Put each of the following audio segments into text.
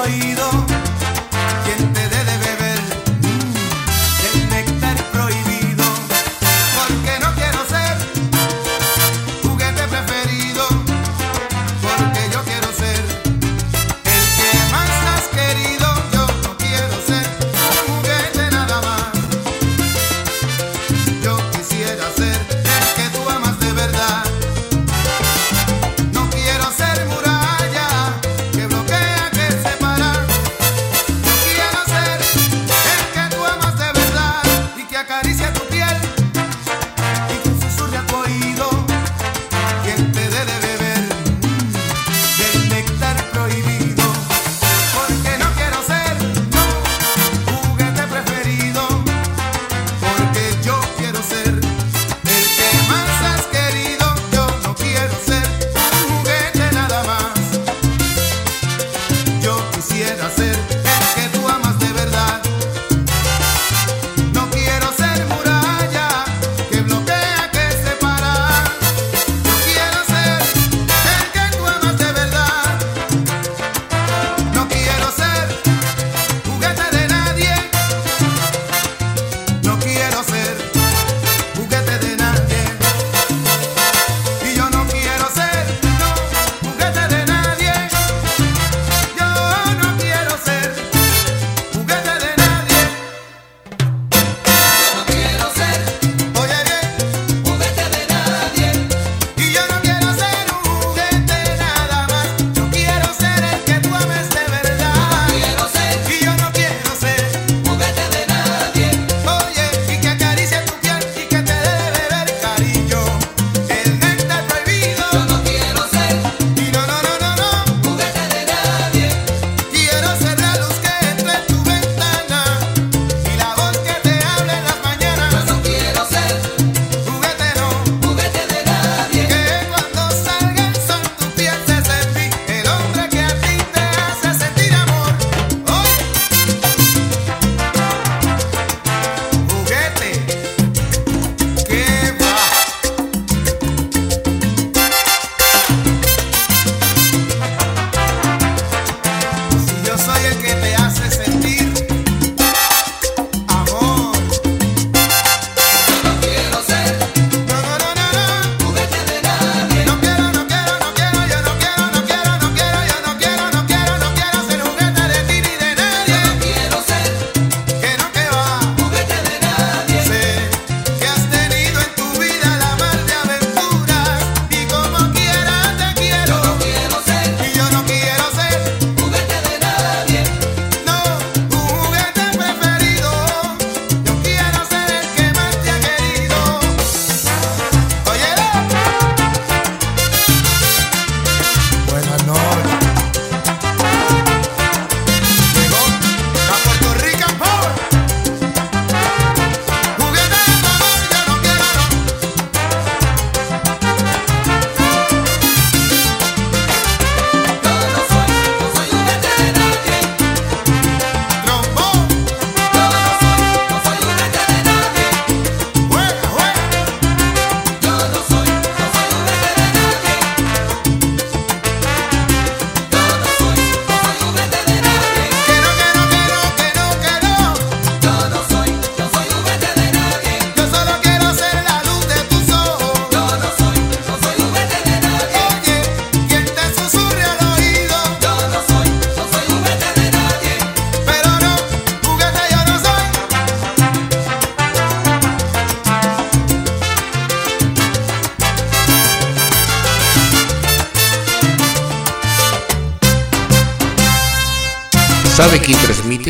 ¿Sabe quién transmite?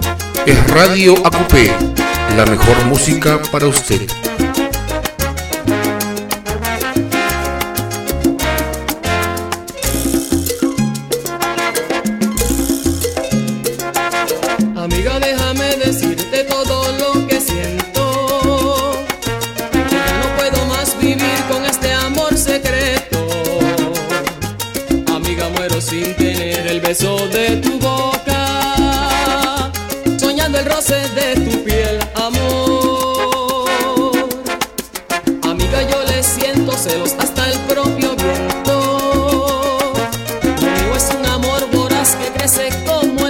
Es Radio Acupé, la mejor música para usted. Amiga, déjame decirte todo lo que siento. Ya no puedo más vivir con este amor secreto. Amiga, muero sin tener el beso de tu boca, soñando el roce de tu piel, amor. Amiga, yo le siento celos hasta el propio viento. Lo mío es un amor voraz que crece como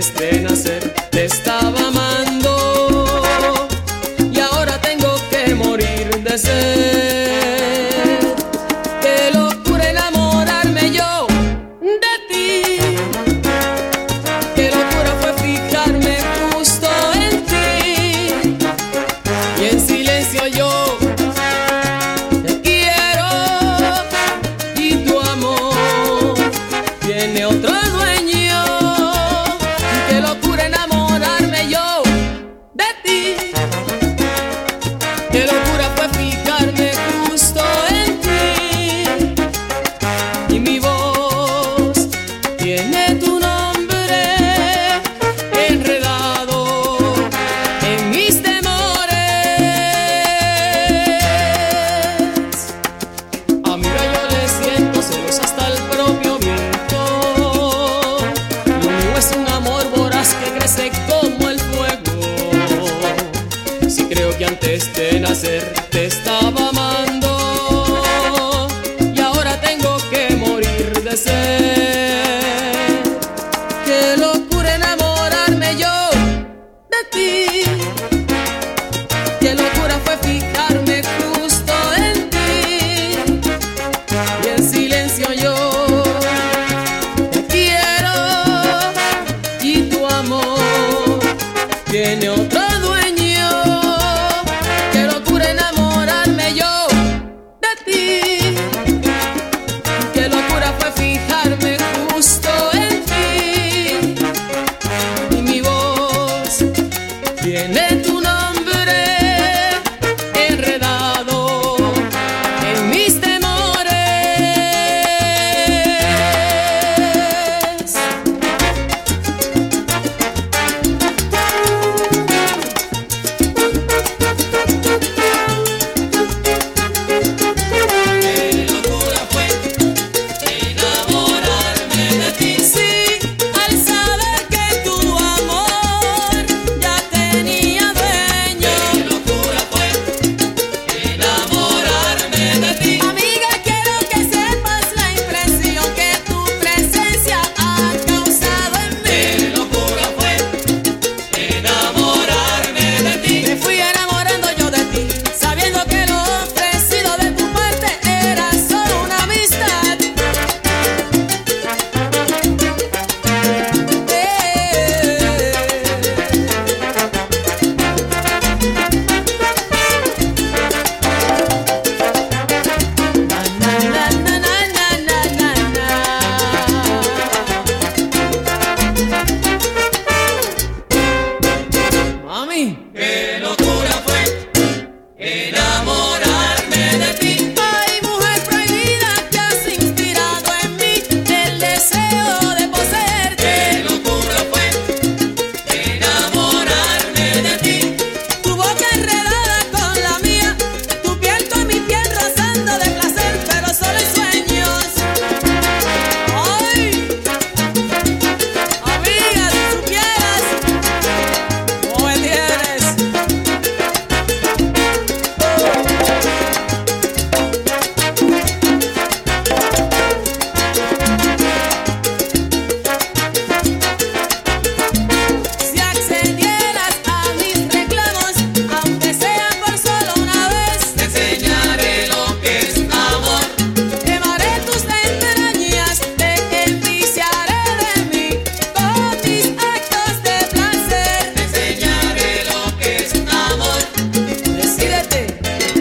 antes de nacer te estaba amando y ahora tengo que morir de sed. Qué locura enamorarme yo de ti, qué locura fue fijarme justo en ti y en silencio yo te quiero y tu amor tiene otro dueño. Qué locura enamorarme yo de ti, qué locura fue fijarme justo en ti y mi voz tiene tu nombre enredado en mis temores. Amiga, yo le siento celos hasta el propio viento. Lo mío es un amor voraz que crece como el fuego. Si creo que antes de nacer te estaba amando y ahora tengo que morir de sed. Qué locura enamorarme yo de ti, qué locura fue fijarme justo en ti y en silencio yo te quiero y tu amor tiene otro dueño. Qué locura enamorarme yo de ti, qué locura fue fijarme justo en ti y mi voz tiene tu nombre enredado en mis temores. Qué locura fue enamorarme de ti, sí, al saber que tu amor ya tenía dueño. Qué locura fue enamorarme de ti. Amiga, quiero que sepas la impresión que tu presencia ha causado en mí. Qué locura fue enamorarme de ti. Me fui enamorando yo de ti, sabiendo que lo ofrecido de tu parte era solo una amistad. Na, na, na, na, na, na, na. Mami, qué locura fue enamorarme de ti. Ay, mujer prohibida, que has inspirado en mí el deseo de poseerte. Qué locura fue enamorarme de ti. Tu boca enredada con la mía, tu piel con mi piel rozando de placer, pero solo en sueños. Ay, amiga, si supieras cómo me tienes. Si accedieras a mis reclamos, aunque sea por solo una vez, te enseñaré lo que es amor. Quemaré tus entrañas, te enviciaré de mí con mis actos de placer. Te enseñaré lo que es amor. Decídete.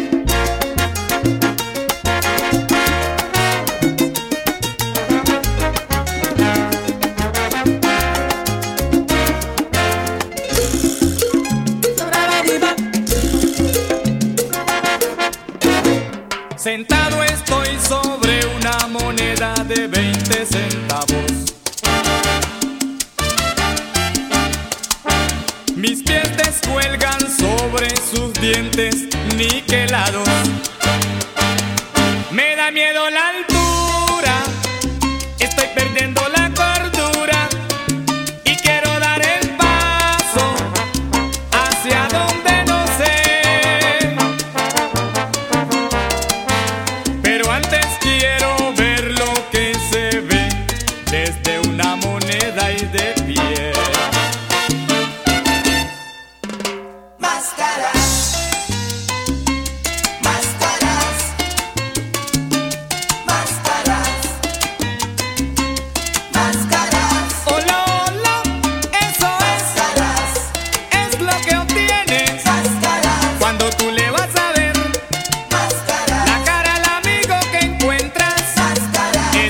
Sentado estoy sobre una moneda de 20 centavos. Mis pies descuelgan sobre sus dientes niquelados. Me da miedo la altura, estoy perdiendo la cordura y quiero dar el paso hacia donde no sé. Pero antes quiero ver lo que se ve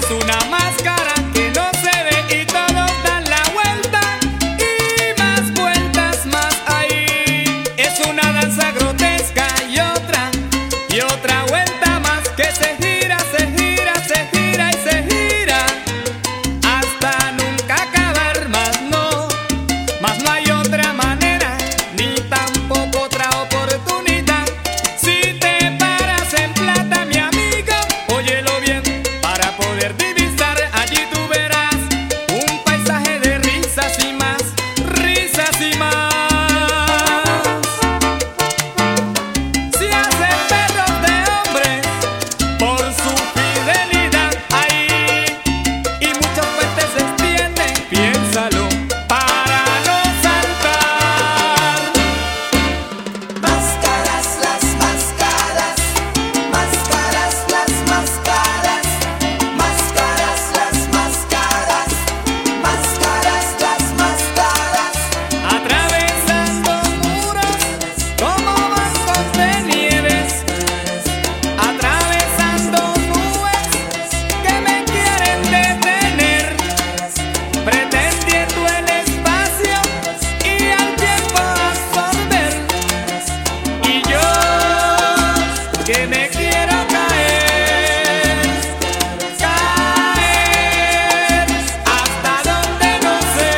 una máscara que no se ve y todos dan la vuelta y más vueltas más ahí. Es una danza grotesca y otra vuelta más que se gira, se gira, se gira y se gira hasta nunca acabar. Más no hay otra manera ni tampoco otra oportunidad. Si te paras en plata, mi amigo, óyelo bien, para poder divisar allí tú verás un paisaje de risas y más, risas y más. Si hacen perros de hombres por su fidelidad ahí y muchos puentes se extienden, piénsalo para no saltar. Máscaras, las máscaras, máscaras, las máscaras, máscaras, las máscaras, máscaras, las máscaras. Atravesando muros como bancos de nieves, atravesando nubes que me quieren detener, pretendiendo el espacio y al tiempo absorber. Y yo que me quiero caer, caer hasta donde no sé.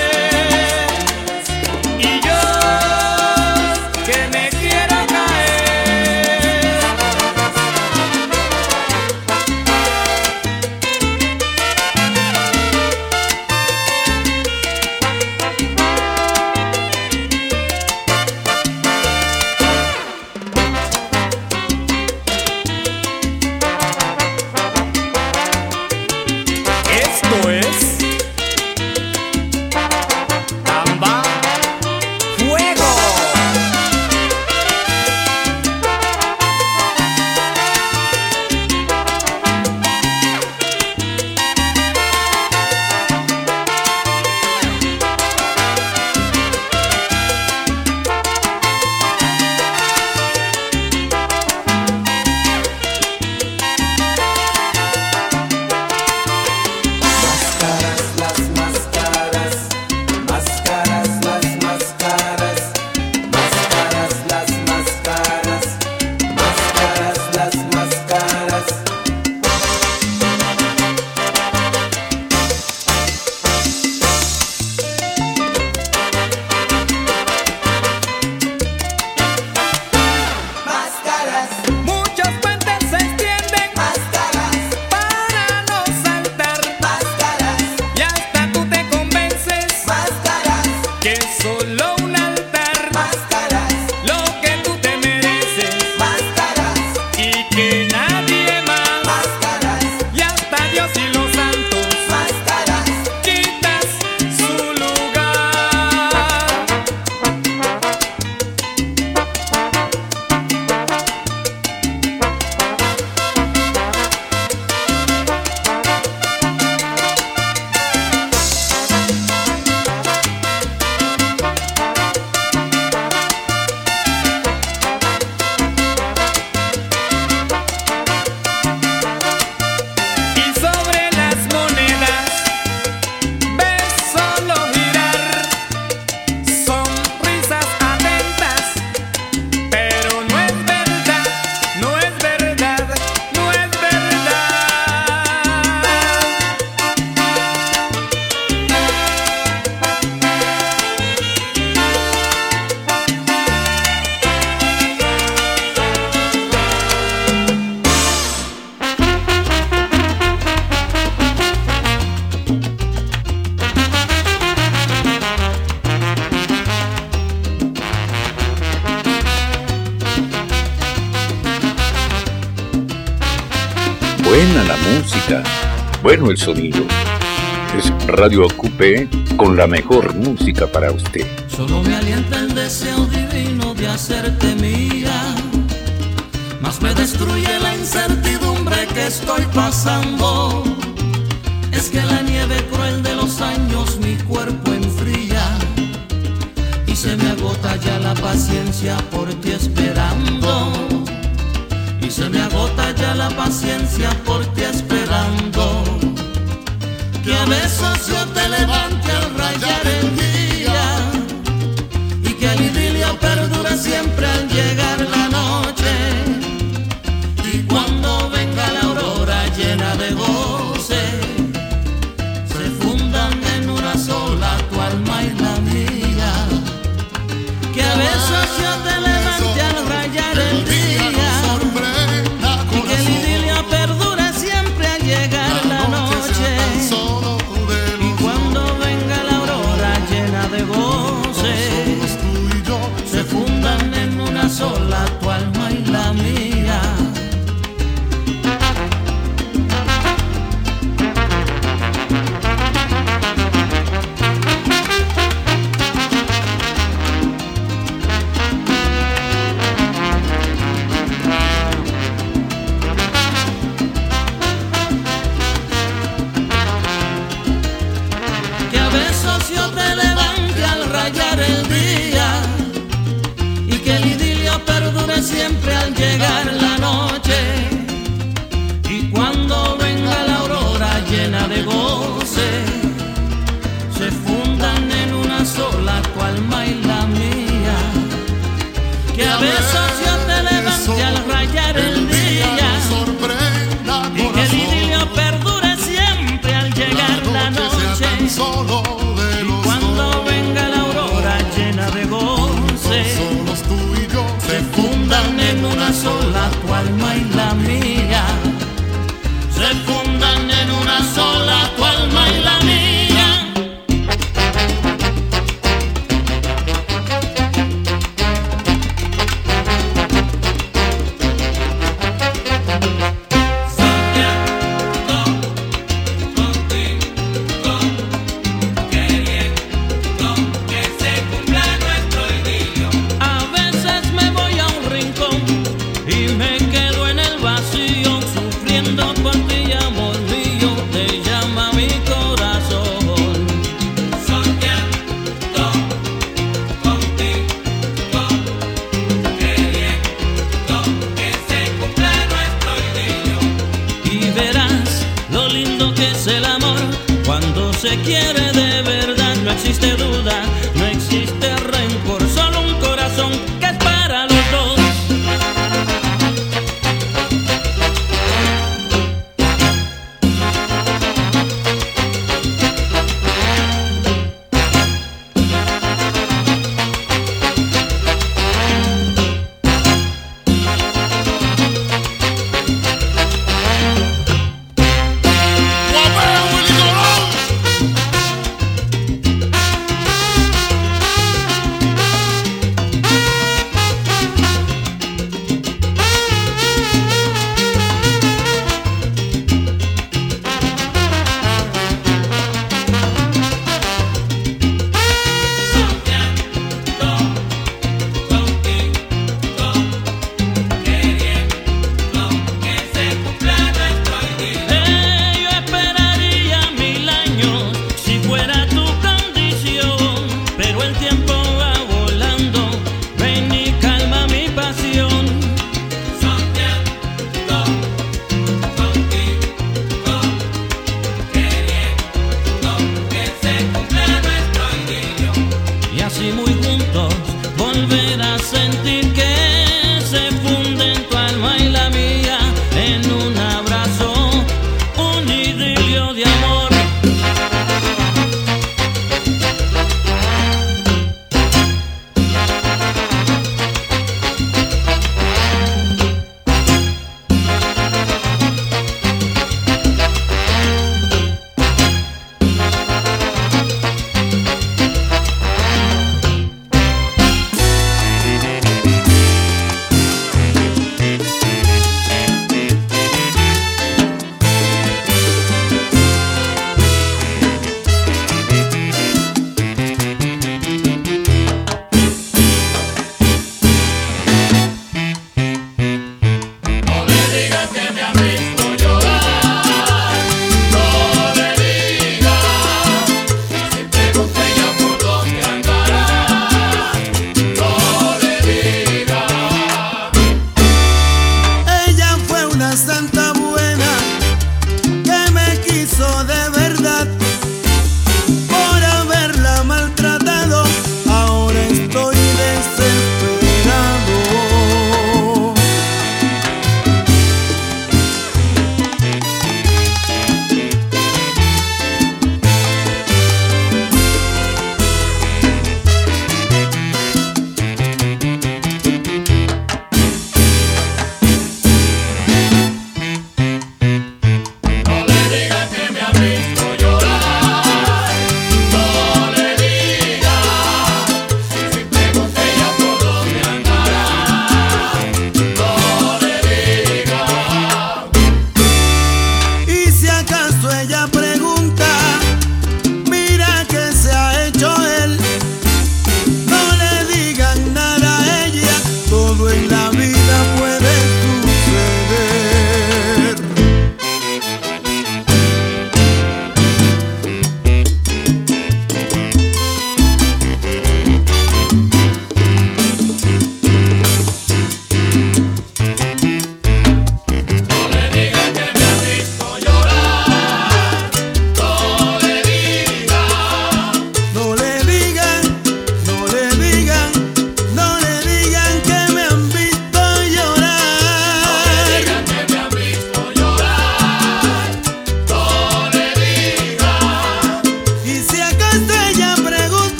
Y yo que me quiero caer. Esto es Tamba Fuego. Máscaras, las máscaras, máscaras, las máscaras, máscaras, las máscaras, máscaras, las máscaras. Máscaras, Muchos puentes se extienden máscaras, para no saltar máscaras, y hasta tú te convences máscaras, que es solo un altar máscaras, lo que tú te mereces máscaras, y que nadie más, máscaras, y hasta Dios y los santos máscaras. quitas su lugar. Y sobre las monedas ves solo girar sonrisas atentas, pero no es verdad, no es verdad, no es verdad. Buena la música, bueno el sonido. Es Radio Ocupé con la mejor música para usted. Solo me alienta el deseo divino de hacerte mía, más me destruye la incertidumbre que estoy pasando. Es que la nieve cruel de los años mi cuerpo enfría y se me agota ya la paciencia por ti esperando. Y se me agota ya la paciencia por ti esperando. besos yo te levante al rayar el día y que el idilio perdure siempre al llegar la noche. Y cuando venga la aurora llena de goce, se fundan en una sola tu alma y la mía. Que a besos yo te levante al rayar el día y que el idilio perdure siempre al llegar la noche. Y cuando venga la aurora llena de goce, se fundan en una sola tu alma y la mía. Que a besos yo te levante al rayar el día y que el idilio perdure siempre al llegar la noche. Y cuando venga la aurora llena de goce, se fundan en una sola tu alma y la mía. Que a besos yo te levante al rayar el día y que el idilio perdure siempre al llegar la noche. Y cuando venga la aurora llena de goce, se fundan en una sola tu alma y la mía. Se fundan en una sola tu alma y la mía. A veces me voy a un rincón y me quedo en el vacío, sufriendo por ti, amor mío, te llama mi corazón. Soñando contigo, queriendo que se cumpla nuestro idilio. Y verás lo lindo que es el amor cuando se quiere de verdad. No existe duda, no existe rencor, solo un corazón que es para los dos.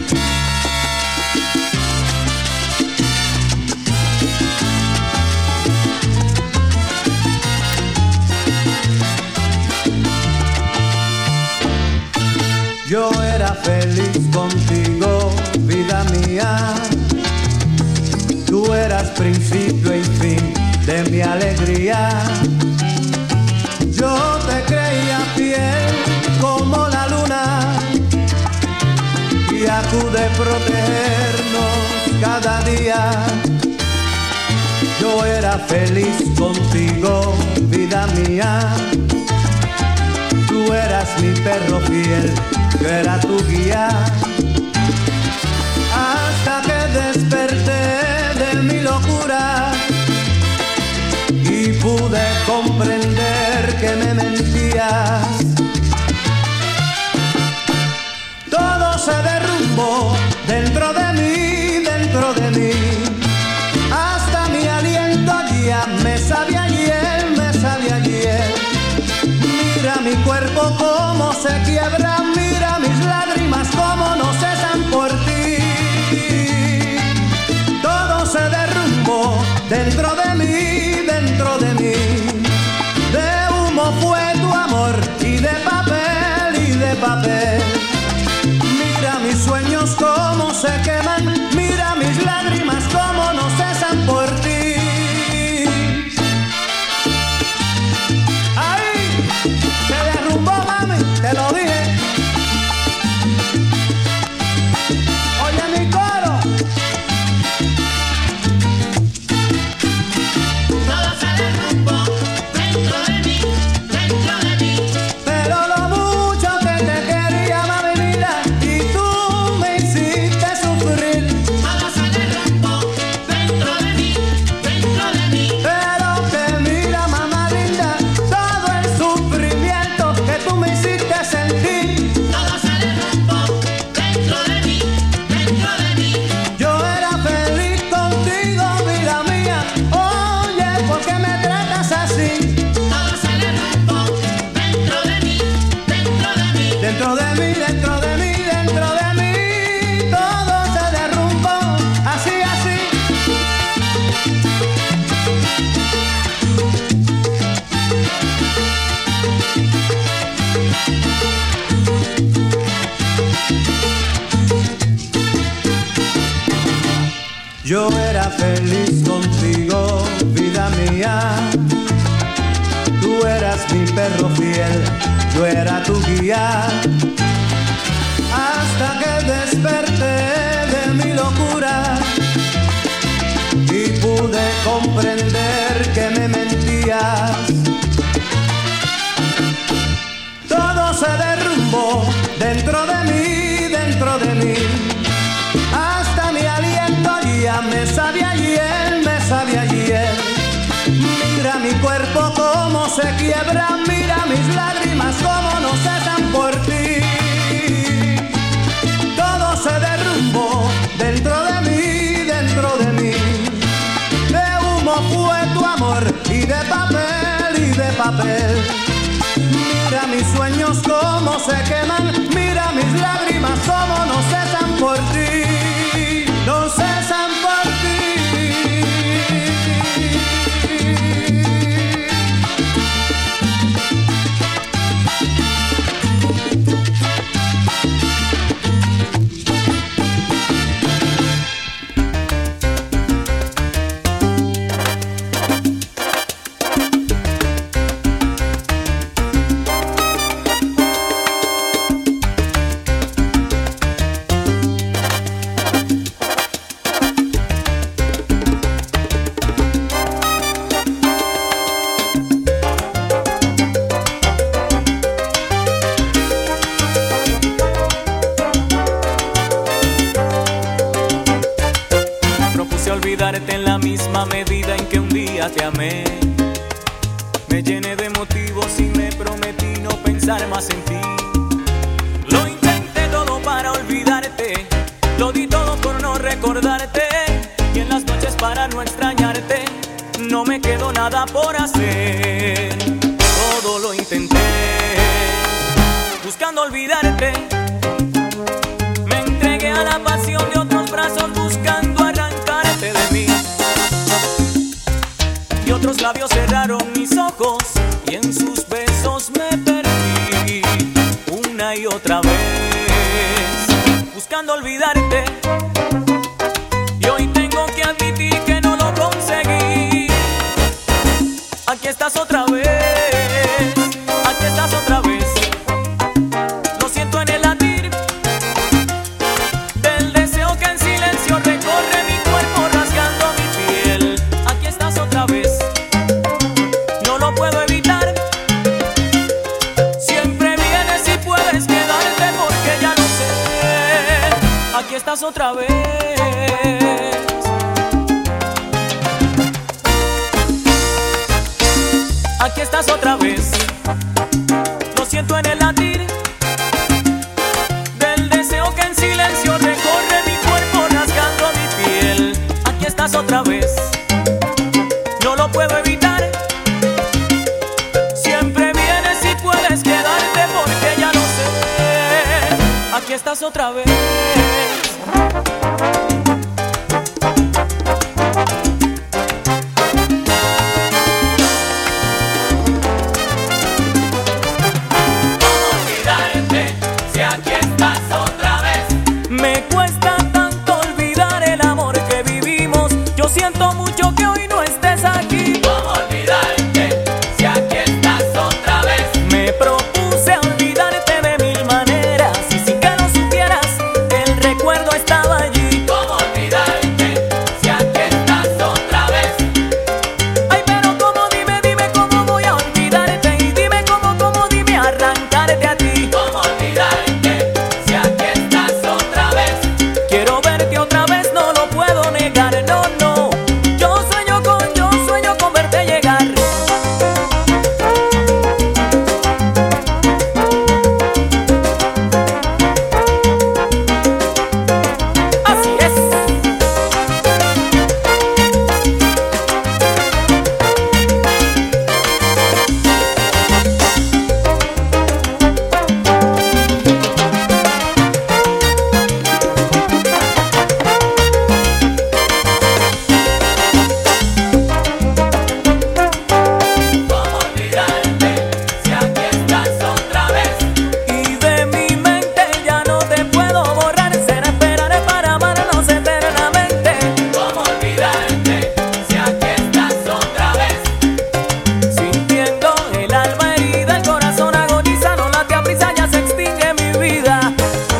Yo era feliz contigo, vida mía. Tú eras principio y fin de mi alegría. Yo te creía fiel como la luna y acude a protegernos cada día. Yo era feliz contigo, vida mía. Tú eras mi perro fiel, yo era tu guía. Hasta que desperté de mi locura y pude comprender que me mentías. Todo se derrumbó dentro de mí, dentro de mí. Hasta mi aliento ya me sabía hiel, me sabía hiel. Mira mi cuerpo cómo se quiebra, mira mis lágrimas cómo no cesan por ti. Todo se derrumbó dentro de mí, dentro de mí. De humo fue tu amor y de papel. Mira mis sueños cómo se queman, mira mis lágrimas cómo no cesan por ti. Te lo dije. Oye mi coro. Todo se derrumbó dentro de mí, dentro de mí. Pero lo mucho que te quería, mami vida, y tú me hiciste sufrir. Todo se derrumbó dentro de mí, dentro de mí. Pero que mira, mamá linda, todo el sufrimiento que tú me hiciste sentir. Todo se derrumbó dentro de mí, dentro de mí. Yo era feliz contigo, vida mía. Oye, ¿por qué me tratas así? Todo se derrumbó dentro de mí, dentro de mí. Dentro de mí, dentro de mí, dentro de mí. Todo se derrumbó, así, así. Yo era feliz contigo, vida mía. Tú eras mi perro fiel, yo era tu guía. Hasta que desperté de mi locura y pude comprender que me mentías. Todo se derrumbó dentro de mí, dentro de mí. Hasta mi aliento ya me sabía hiel, me sabía hiel. Mira mi cuerpo cómo se quiebra, mira mis lágrimas cómo no cesan por ti. Todo se derrumbó dentro de mí, dentro de mí. De humo fue tu amor y de papel. Mira mis sueños cómo se queman, mira mis lágrimas cómo no cesan por ti. No cesan por ti. Olvidarte en la misma medida en que un día te amé. Me llené de motivos y me prometí no pensar más en ti. Lo intenté todo para olvidarte, lo di todo por no recordarte. Y en las noches para no extrañarte, no me quedó nada por hacer. Todo lo intenté, buscando olvidarte. Me entregué a la olvidarte. Y hoy tengo que admitir que no lo conseguí. Aquí estás otra vez, aquí estás otra vez. Lo siento en el latir del deseo que en silencio recorre mi cuerpo rasgando mi piel. Aquí estás otra vez, no lo puedo evitar. Siempre vienes y puedes quedarte porque ya lo sé. Aquí estás otra vez. Aquí estás otra vez. Lo siento en el latir del deseo que en silencio recorre mi cuerpo rasgando mi piel. Aquí estás otra vez, no lo puedo evitar. Siempre vienes y puedes quedarte porque ya lo sé. Aquí estás otra vez. Me cuesta tanto olvidar el amor que vivimos. Yo siento mucho que hoy no estés aquí. ¿Cómo olvidarte si aquí estás otra vez? Me propuse olvidarte de mil maneras y sin que lo supieras, el recuerdo estaba allí. ¿Cómo olvidarte si aquí estás otra vez? Ay, pero cómo, dime cómo voy a olvidarte. Y dime cómo, dime arrancarte a ti. ¿Cómo olvidarte si aquí estás otra vez? Quiero verte otra vez, no lo puedo negar, no, no. Yo sueño con verte llegar. Así es. ¿Cómo olvidarte si aquí estás otra vez? Y de mi mente ya no te puedo borrar. Será esperaré para amarnos eternamente. ¿Cómo olvidarte si aquí estás otra vez? Sintiendo el alma herida, el corazón agoniza, no late a prisa, ya se extingue mi vida.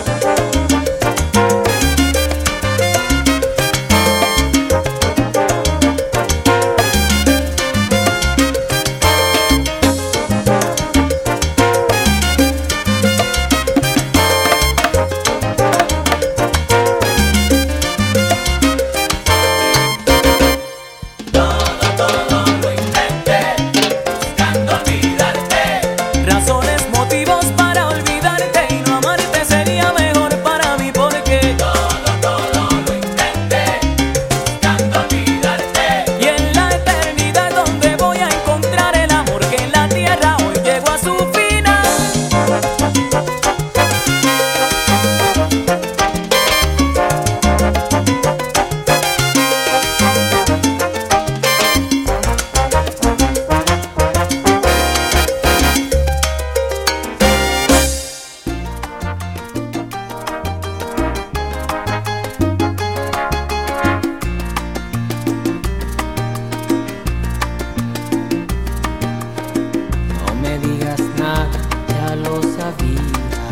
Todo lo intenté buscando olvidarte. Razones, motivos para olvidarte y no amarte sería mejor para mí porque Todo lo intenté buscando olvidarte. y en la eternidad donde voy a encontrar el amor que en la tierra hoy llegó a su final. No me digas nada, ya lo sabía,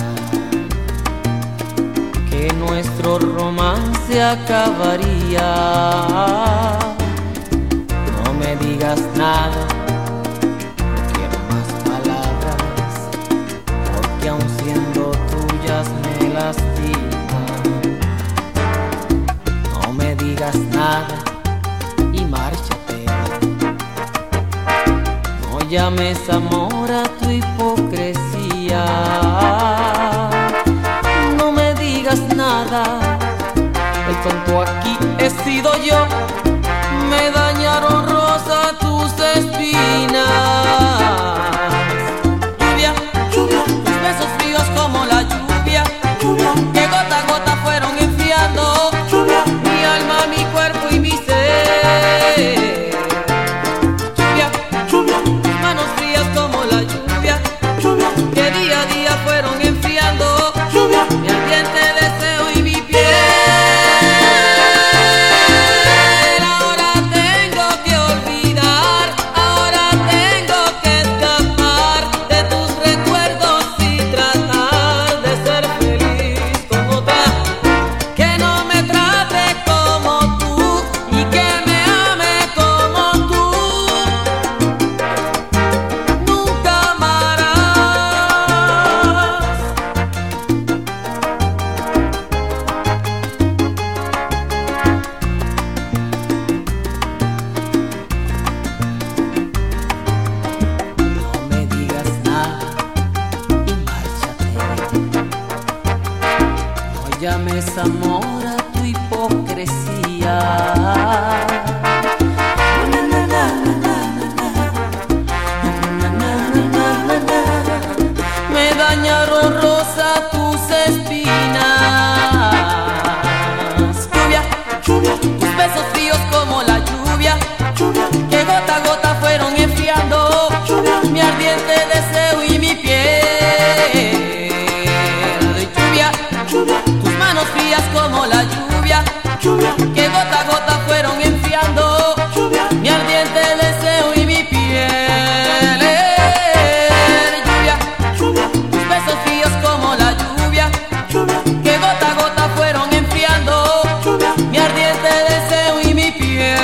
que nuestro romance acabaría. No me digas nada, no quiero más palabras, porque aun siendo tuyas me lastiman. No me digas nada y márchate. No llames amor a tu hipocresía. No me digas nada, el tonto aquí he sido yo. Me dañaron rosa tus espinas. Lluvia, lluvia, tus besos fríos como la lluvia, lluvia, que gota a gota fueron enfriando lluvia, mi alma, mi cuerpo y mi ser. Lluvia, lluvia, tus manos frías como la lluvia, lluvia, que día a día fueron enfriando lluvia, mi ardiente deseo y mi piel. es amor a tu hipocresía. Me dañaron rosa tus espinas. Lluvia, tus besos fríos como la lluvia, que gota a gota fueron enfriando mi ardiente deseo y mi piel. Lluvia, tus manos frías como la lluvia, que gota a gota fueron enfriando mi ardiente deseo y mi piel. Lluvia, tus besos fríos como la lluvia, que gota a gota fueron enfriando mi ardiente deseo y mi piel.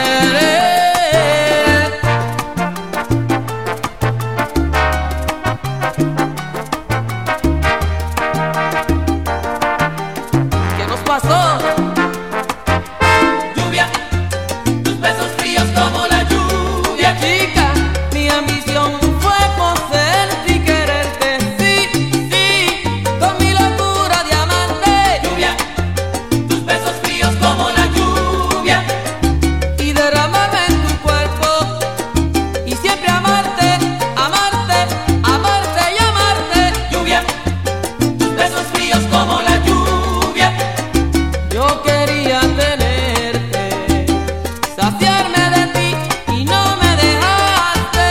¿Qué nos pasó? Lluvia, tus besos fríos como la lluvia. Chica, mi ambición fue poseerte y quererte, sí, sí, con mi locura de amante. Lluvia, tus besos fríos como la lluvia, y derramarme en tu cuerpo y siempre amarte, amarte, amarte y amarte. Lluvia, tus besos fríos como la lluvia. Yo quería tenerte, saciarme de ti y no me dejaste.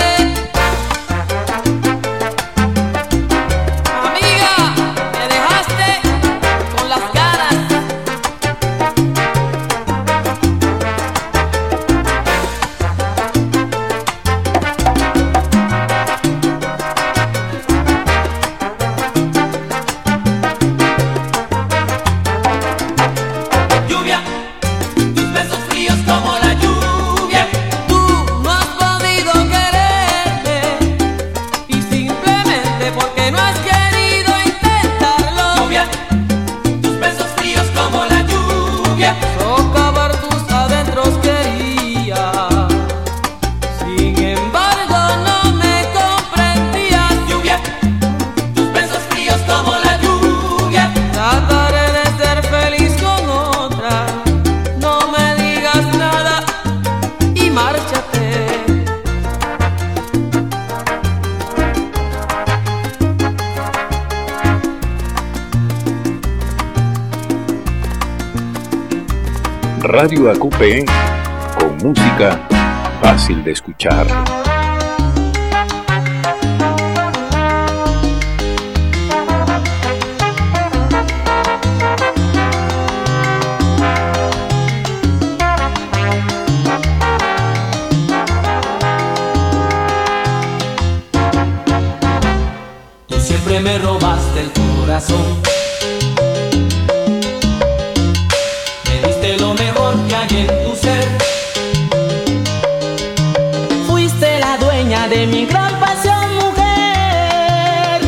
Amiga, me dejaste con las ganas. Lluvia, tus besos fríos como la lluvia. Tú no has podido quererme y simplemente porque no has querido intentarlo. Lluvia, tus besos fríos como la lluvia. Socavar tus adentros quería, sin embargo no me comprendías. Lluvia, tus besos fríos como la lluvia. Trataré de ser feliz con otra, no me digas nada y márchate. Radio AQP, con música fácil de escuchar. Tú siempre me robaste el corazón. Me diste lo mejor que hay en tu ser. Fuiste la dueña de mi gran pasión, mujer.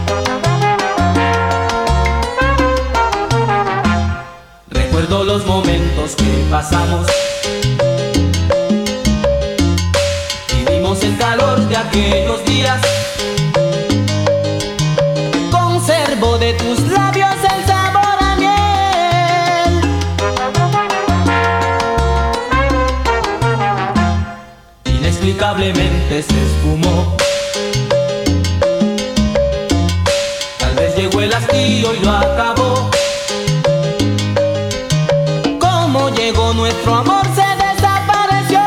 Recuerdo los momentos que pasamos. Vivimos el calor de aquellos días. Conservo de tus labios el sabor a miel. Inexplicablemente se esfumó. Tal vez llegó el hastío y lo acabó. Como llegó nuestro amor se desapareció.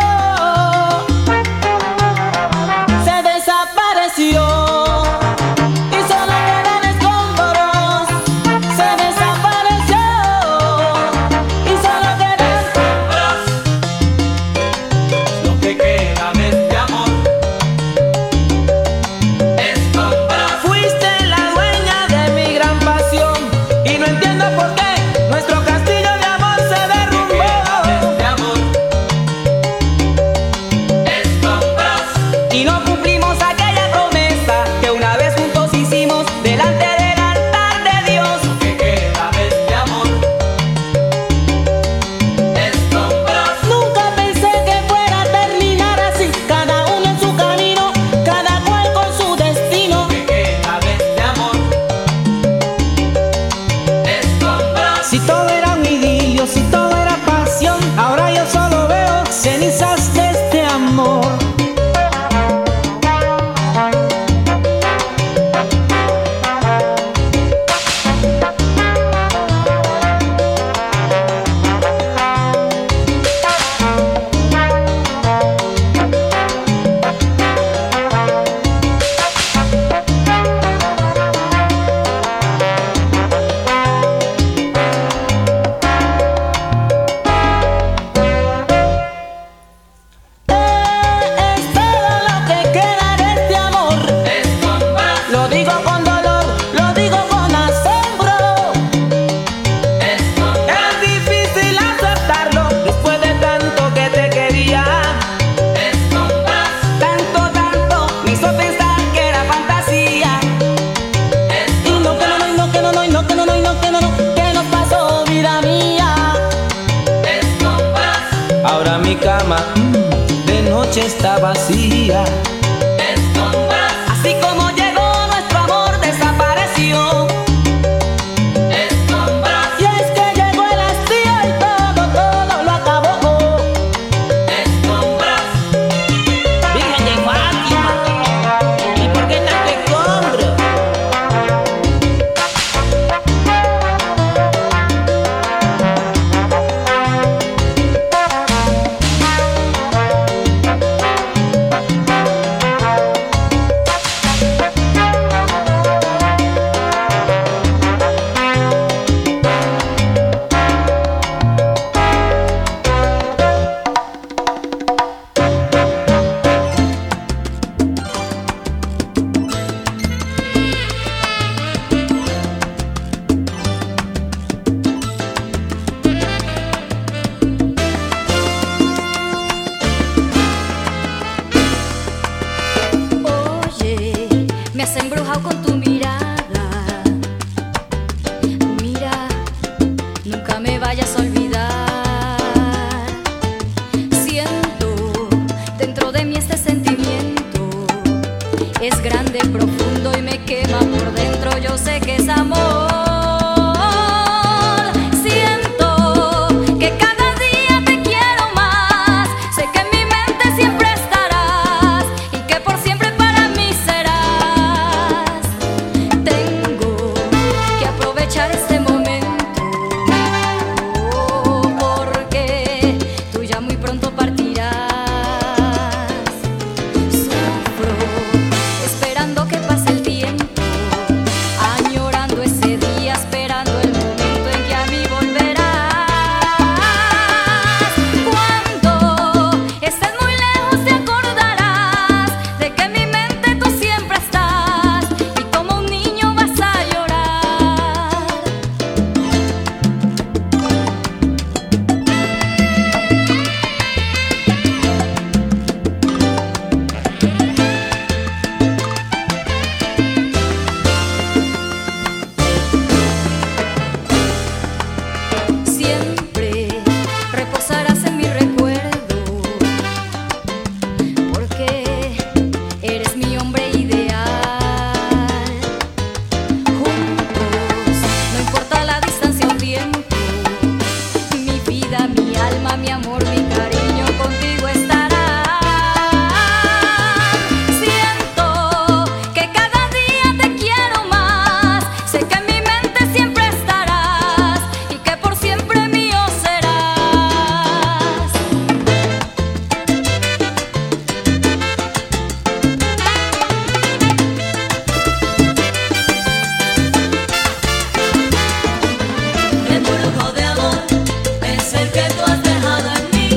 Se desapareció. Y solo quedan escombros. Se desapareció. Y solo quedan Lo que queda de este amor. Fuiste la dueña de mi gran pasión y no entiendo por qué nuestro castillo de amor se derrumbó. Ahora mi cama de noche está vacía. Así como llegó nuestro amor desapareció. Y es que llegó el hastío y todo lo acabó. Virgen de Fátima, ¿y por qué tanto escombro? Oye, me has embrujado con tu mirada. Mira, nunca me vayas a olvidar. Siento dentro de mí este sentimiento. Es grande, profundo y me quema por dentro. Yo sé que es amor. Siento que cada día te quiero más. Sé que en mi mente siempre estarás y que por siempre para mí serás. Tengo que aprovechar este momento porque tú ya muy pronto partirás. Sufro esperando que pase el tiempo, añorando ese día, esperando el momento en que a mí volverás. Cuando estés muy lejos te acordarás de que en mi mente tú siempre estás y como un niño vas a llorar. Siempre reposarás en mi recuerdo porque eres mi hombre ideal. Juntos, no importa la distancia o tiempo, mi vida, mi alma, mi amor, mi cariño contigo estará. Siento que cada día te quiero más. Sé que en mi mente siempre estarás y que por siempre mío serás. El embrujo de amor es el que tú has dejado en mí.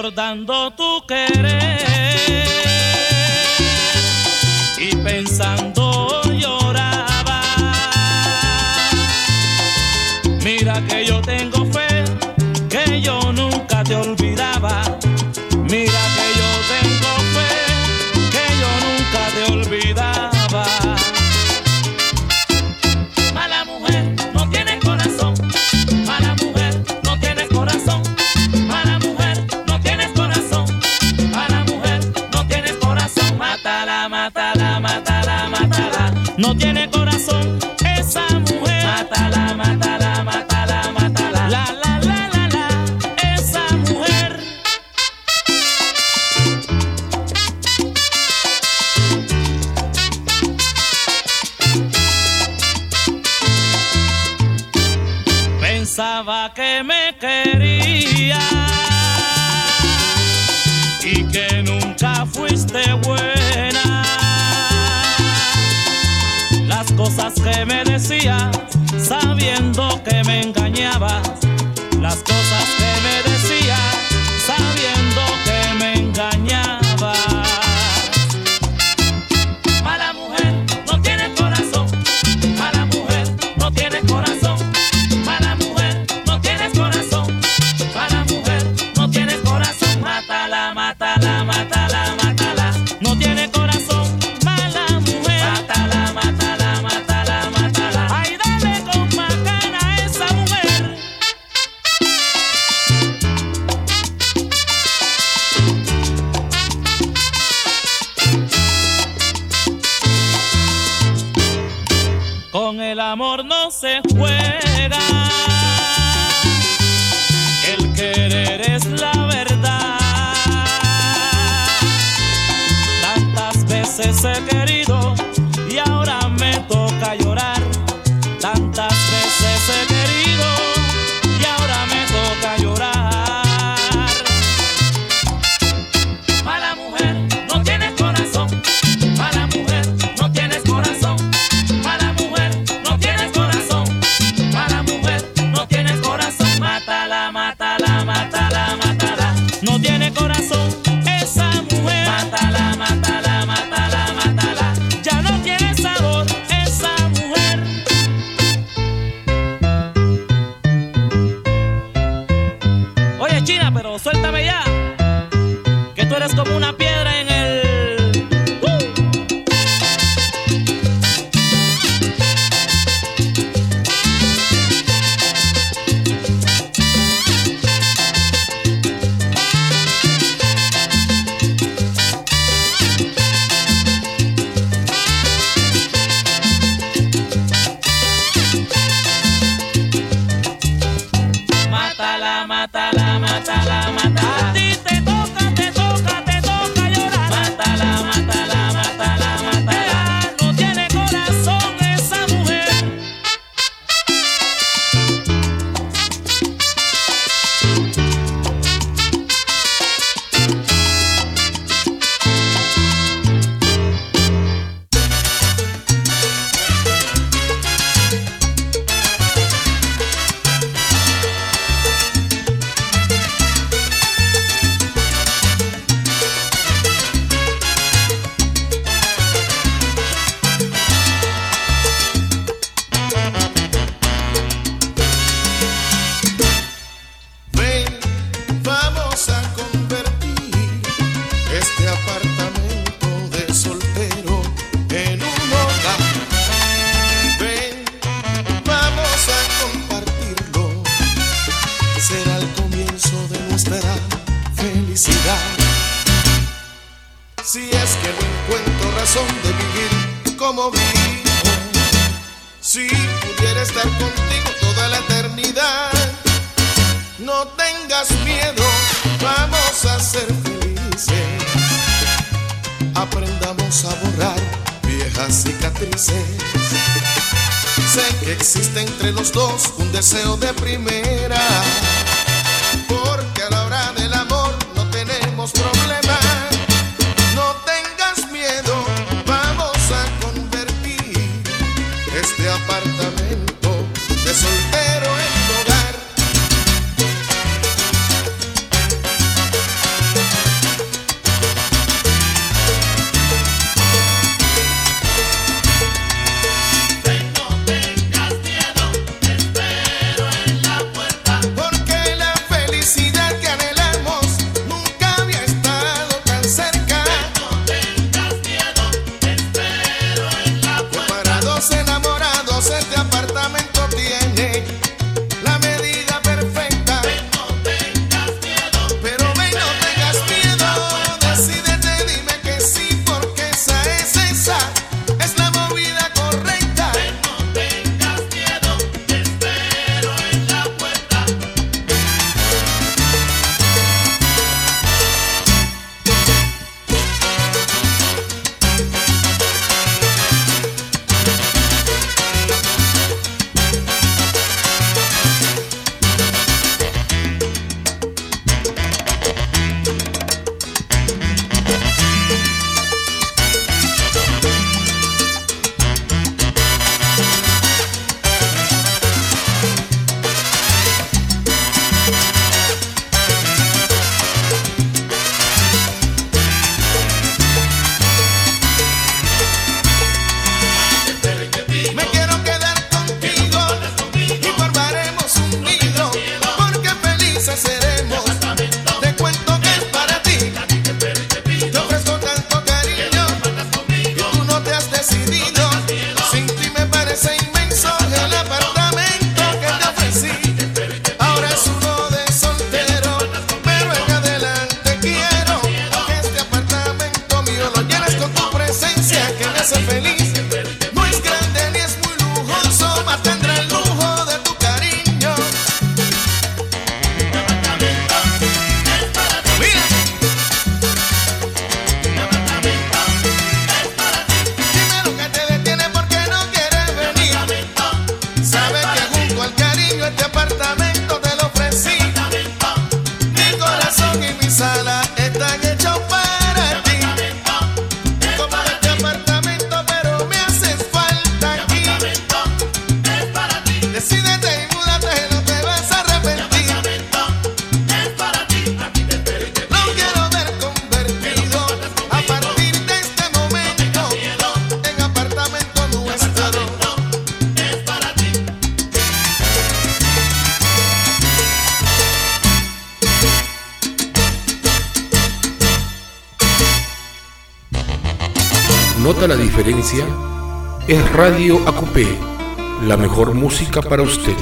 recordando tu querer y pensando lloraba. Mira que yo tengo fe, que yo nunca te olvidaba. Mira que yo tengo fe, que yo nunca te olvidaba. Mala mujer, no tienes corazón. Mala mujer, no tienes corazón. Mala mujer, no tienes corazón. Mala mujer, no tienes corazón. Mátala, mátala, mátala, mátala. No tiene corazón esa mujer. Mátala, mátala, mátala, mátala. La, la, la, la, la, esa mujer. Pensaba que me quería y que nunca fuiste buena. Las cosas que me decías, sabiendo que me engañabas. Las cosas que me decías, sabiendo que me engañabas. Mala mujer, no tienes corazón. Mala mujer, no tienes corazón. Mala mujer, no tienes corazón. Mala mujer, no tienes corazón. Mátala, mátala, mátala, mátala. No tiene corazón. Mala mujer. Mátala, mátala, mátala, mátala. Ay, dale con macana a esa mujer. Con el amor no se juega. El querer es la verdad. Tantas veces he querido y ahora me toca llorar. Tantas veces he querido y ahora me toca llorar. Mala mujer, no tienes corazón. Mala mujer, no tienes corazón. Mala mujer, no tienes corazón. Mala mujer, no tienes corazón. Mátala, mátala, mátala, mátala. No tiene corazón esa mujer. Mátala, mátala, mátala, mátala. Ya no tiene sabor esa mujer. Oye, China, pero suéltame ya, que tú eres como una piedra en el... Mátala, mátala, mátala, mátala. A ti te toca, te toca, te toca llorar. Mátala, mátala, mátala, mátala. No tiene corazón esa mujer. Ven, vamos a convertir este apartamento de soltero en un hogar. Ven, vamos a compartirlo. Será el comienzo de nuestra felicidad. Si es que no encuentro razón de vivir como vivo, si pudiera estar contigo toda la eternidad. No tengas miedo, vamos a ser felices. Aprendamos a borrar viejas cicatrices. Sé que existe entre los dos un deseo de primera, porque a la hora del amor no tenemos problema. No tengas miedo, vamos a convertir este apartamento de soltero en hogar. nota la diferencia, es Radio Acupé, la mejor música para usted.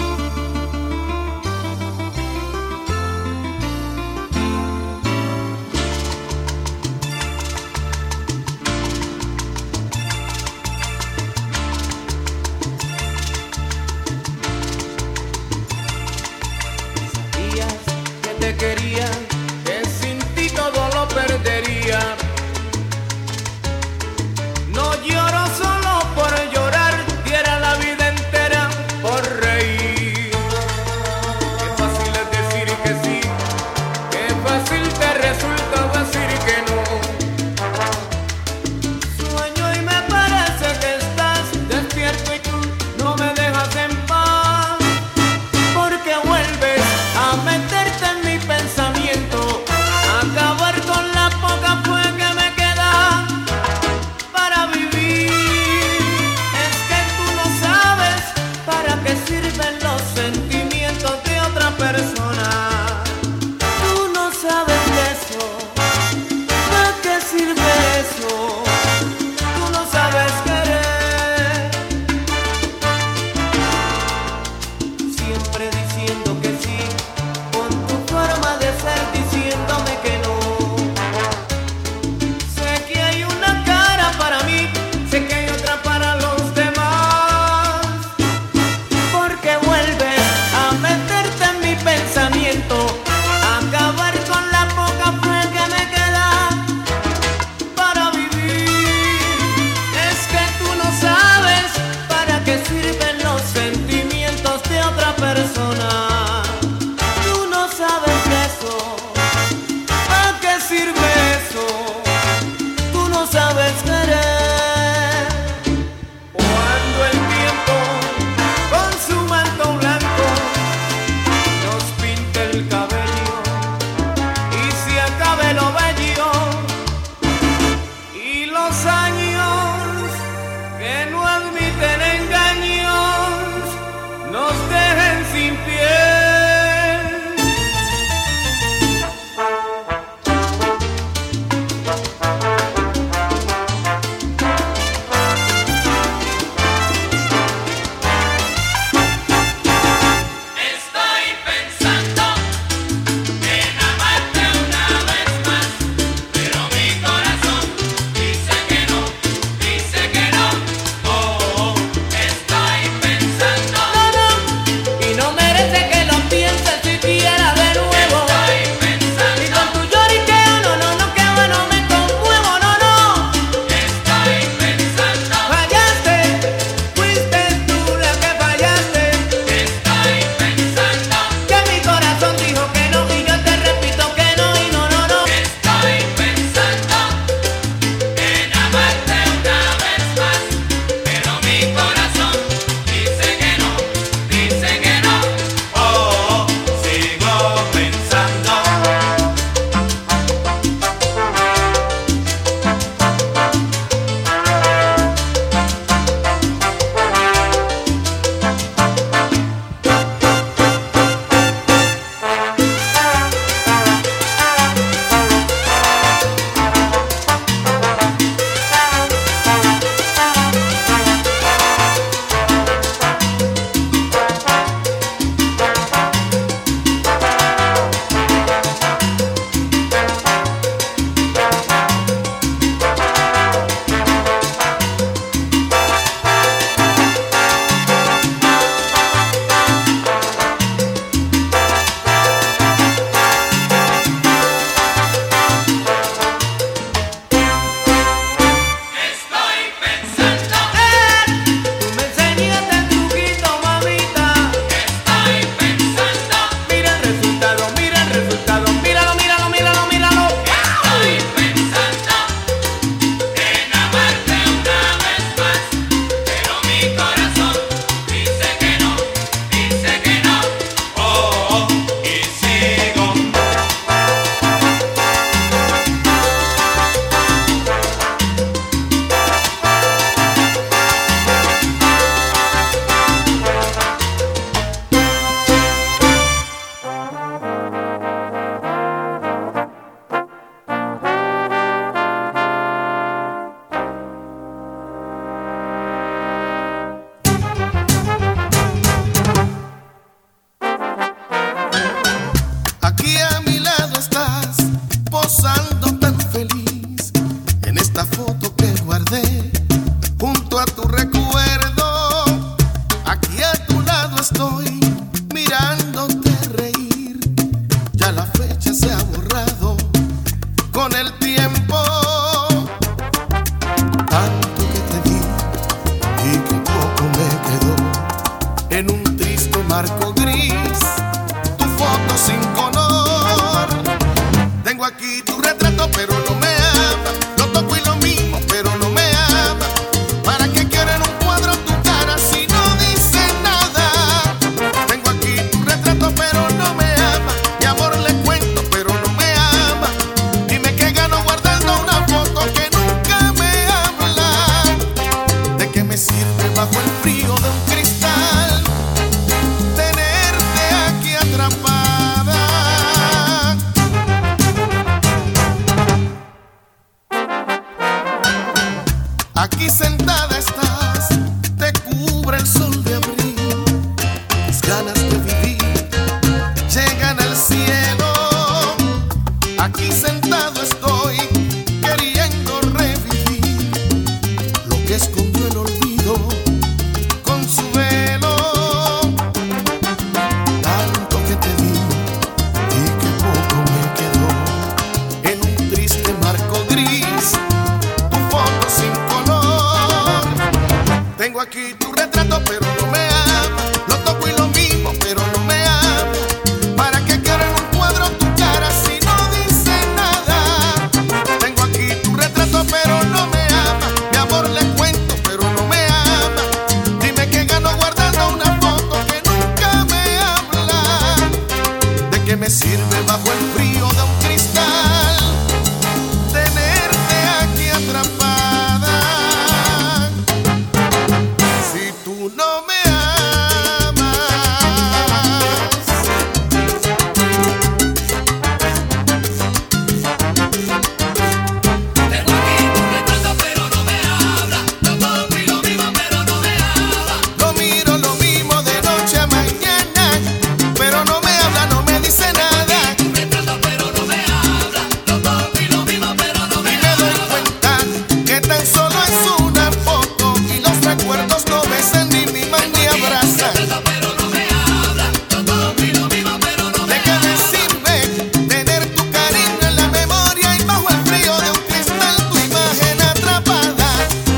Meterte en mi pensamiento. en un triste marco gris, tu foto sin color. Tengo aquí tu retrato, pero no me ama. Lo toco y lo mismo, pero no me ama. ¿Para qué quiero en un cuadro tu cara si no dice nada? Tengo aquí tu retrato, pero no me ama. Mi amor le cuento, pero no me ama. Dime qué gano guardando una foto que nunca me habla. ¿De qué me sirve bajo el frío de un cristal tenerte aquí atrapada? Aquí sentada estás, te cubre el sol de abril. Mis ganas de vivir llegan al cielo. Aquí sentado estoy, queriendo revivir lo que escondió el olvido con su velo. Tanto que te di y que poco me quedó en un triste marco gris, tu foto sin color. Tengo aquí tu retrato, pero no me ama. Lo toco y lo mismo, pero no me ama. ¿Para qué quiero en un cuadro tu cara si no dice nada? Tengo aquí tu retrato, pero no me ama. Mi amor le cuento, pero no me ama. Dime qué gano guardando una foto que nunca me habla. ¿De qué me sirve bajo el frío de un cristal tenerte aquí atrapada si tú no me amas? Tengo aquí tu retrato, pero no me habla. Lo toco y lo mismo, pero no me habla. Lo miro lo mismo de noche a mañana, pero no me habla, no me dice nada. Tu retrato, pero no me habla. Lo toco y lo mismo, pero no me Y me doy cuenta que tan solo es una foto y los recuerdos no besan ni miman ni abrazan. pero no me habla. Lo toco y lo mismo, pero no me ¿De qué me sirve tener tu cariño en la memoria y bajo el frío de un cristal tu imagen atrapada?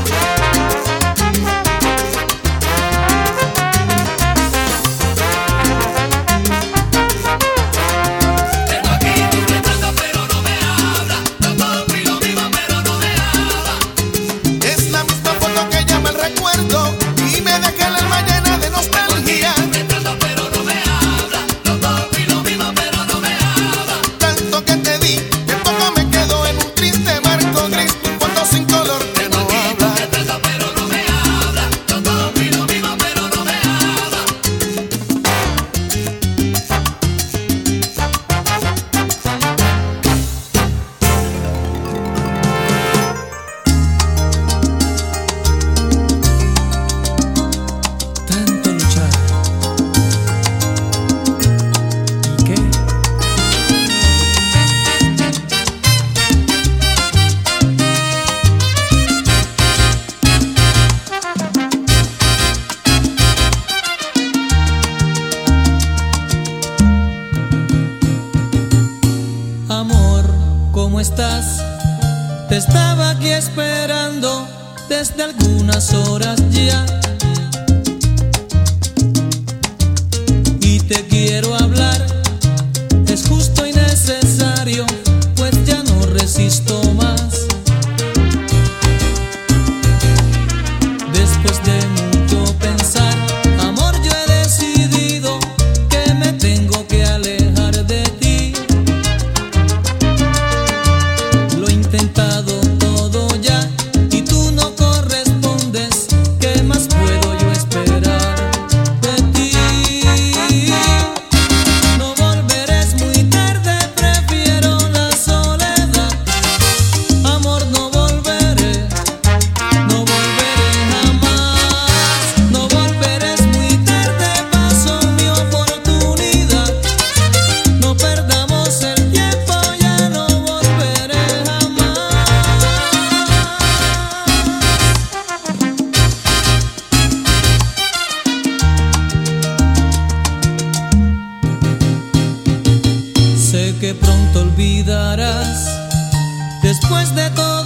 Tengo aquí tu retrato, pero no me habla. Lo toco y lo mismo, pero no me habla. Es la misma foto que llama el recuerdo y me deja el alma llena de nostalgia. Retrato, pero no me habla. Lo toco y lo mismo, pero no me habla. Tanto que te di, que poco me quedó en un triste marco gris, tu foto sin color que no habla. Retrato, pero no me habla. Lo toco y lo mismo, pero no me habla. Tanto luchar. ¿Y qué? Amor, ¿cómo estás? Te estaba aquí esperando desde algunas horas ya. Y te quiero hablar, es justo y necesario, pues ya no resisto más. Después de mucho pensar, amor, yo he decidido que me tengo que alejar de ti. Lo he intentado todo ya y tú no correspondes. ¿Qué más puedo yo esperar de ti? No volveré, es muy tarde, prefiero la soledad. Amor, no volveré jamás. No volveré, es muy tarde, pasó mi oportunidad. No perdamos el tiempo, ya no volveré jamás. Sé que pronto olvidarás después de todo.